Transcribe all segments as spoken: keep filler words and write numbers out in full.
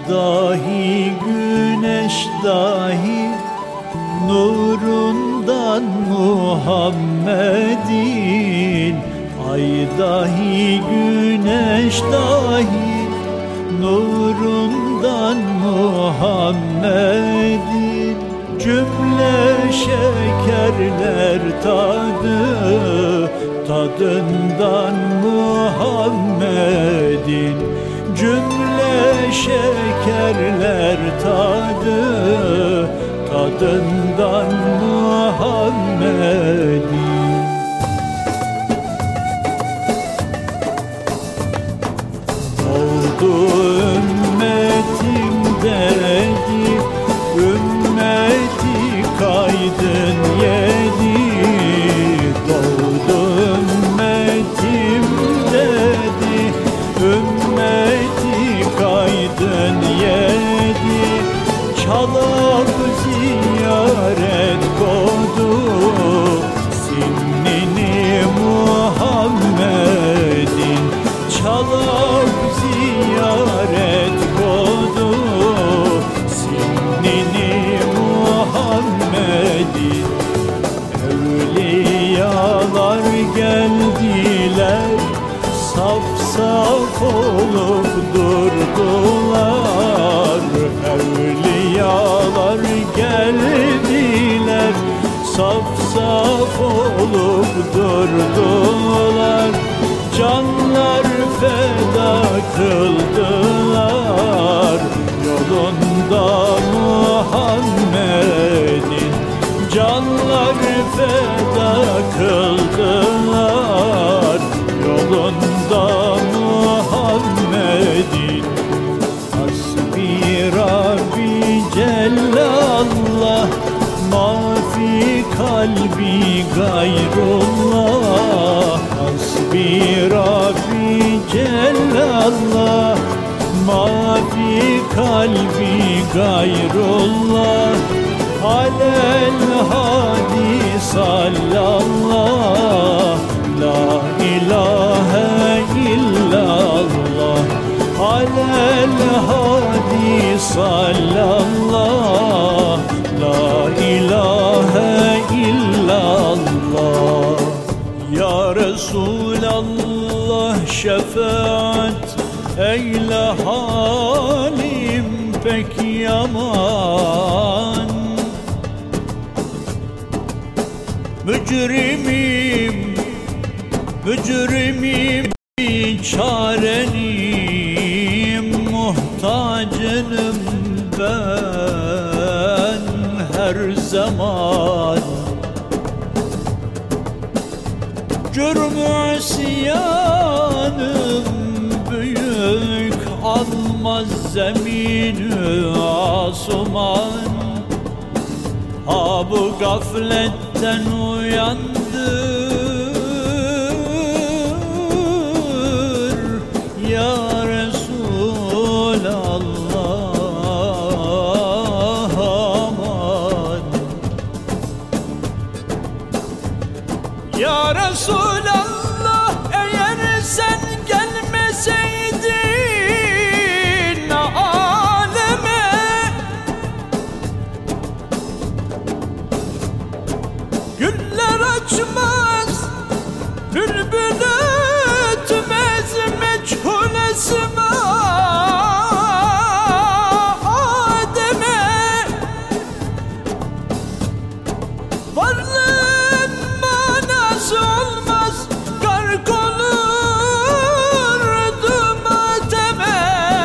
dahi güneş dahi nurundan Muhammed'in, ay dahi güneş dahi nurundan Muhammed'in, cümle şekerler tadı tadından Muhammed'in, cümle şekerler tadı tadından Muhammed'in. Oldu ümmetim dedi, ümmeti kaydın yedi. Doğdu ümmetim dedi, ümmeti kaydın yedi. Çalıp ziyaret kodu sinnini Muhammed'in, çalıp ziyaret kodu sinnini Muhammed'in. Evliyalar geldiler, saf saf olup durdular. Evliyalar geldiler, saf saf olup durdular. Canlar feda kıldılar yolunda Muhammed'in, canlar feda kıldılar yolunda Muhammed'in. Hasbi Rabbi Cellallah, mafi kalbi gayrullah. Hasbi Rabbi Cellallah, mafi kalbi gayrullah. Alel hadi sallallah, la ilahe illallah. Alel hadi sallallah, la ilahe illallah. Ya Resulallah şefaat eyle, halim pek yaman. Mücrimim, mücrimim, çarenim, muhtacınım ben her zaman. Cürm-ü isyanım büyük, almaz zemin-ü asuman. Ha bu gafletten uyandır ya Resulallah, aman. Ya Resulallah, eğer sen gelmeseydin aleme, güller açmaz, bülbül ötmez, meçhul esma Adem'e. Varlığın manası olmaz, gark olurdum Adem'e.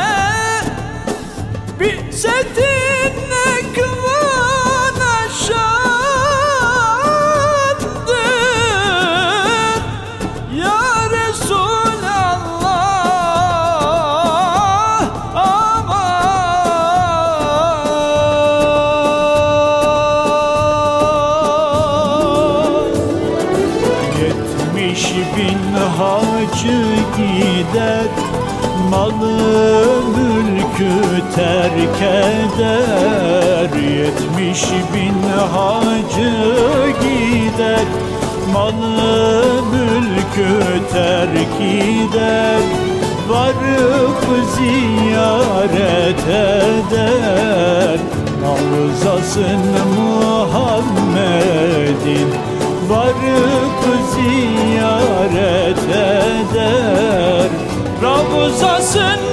Bi'setin ekvana şandır ya Resulallah, aman. Yetmiş bin hacı gider, malı mülkü terk eder. Yetmiş bin hacı gider, malı mülkü terk eder. varıp ziyaret eder. Ravzasın Muhammed'in varıp ziyaret eder. Ravzasın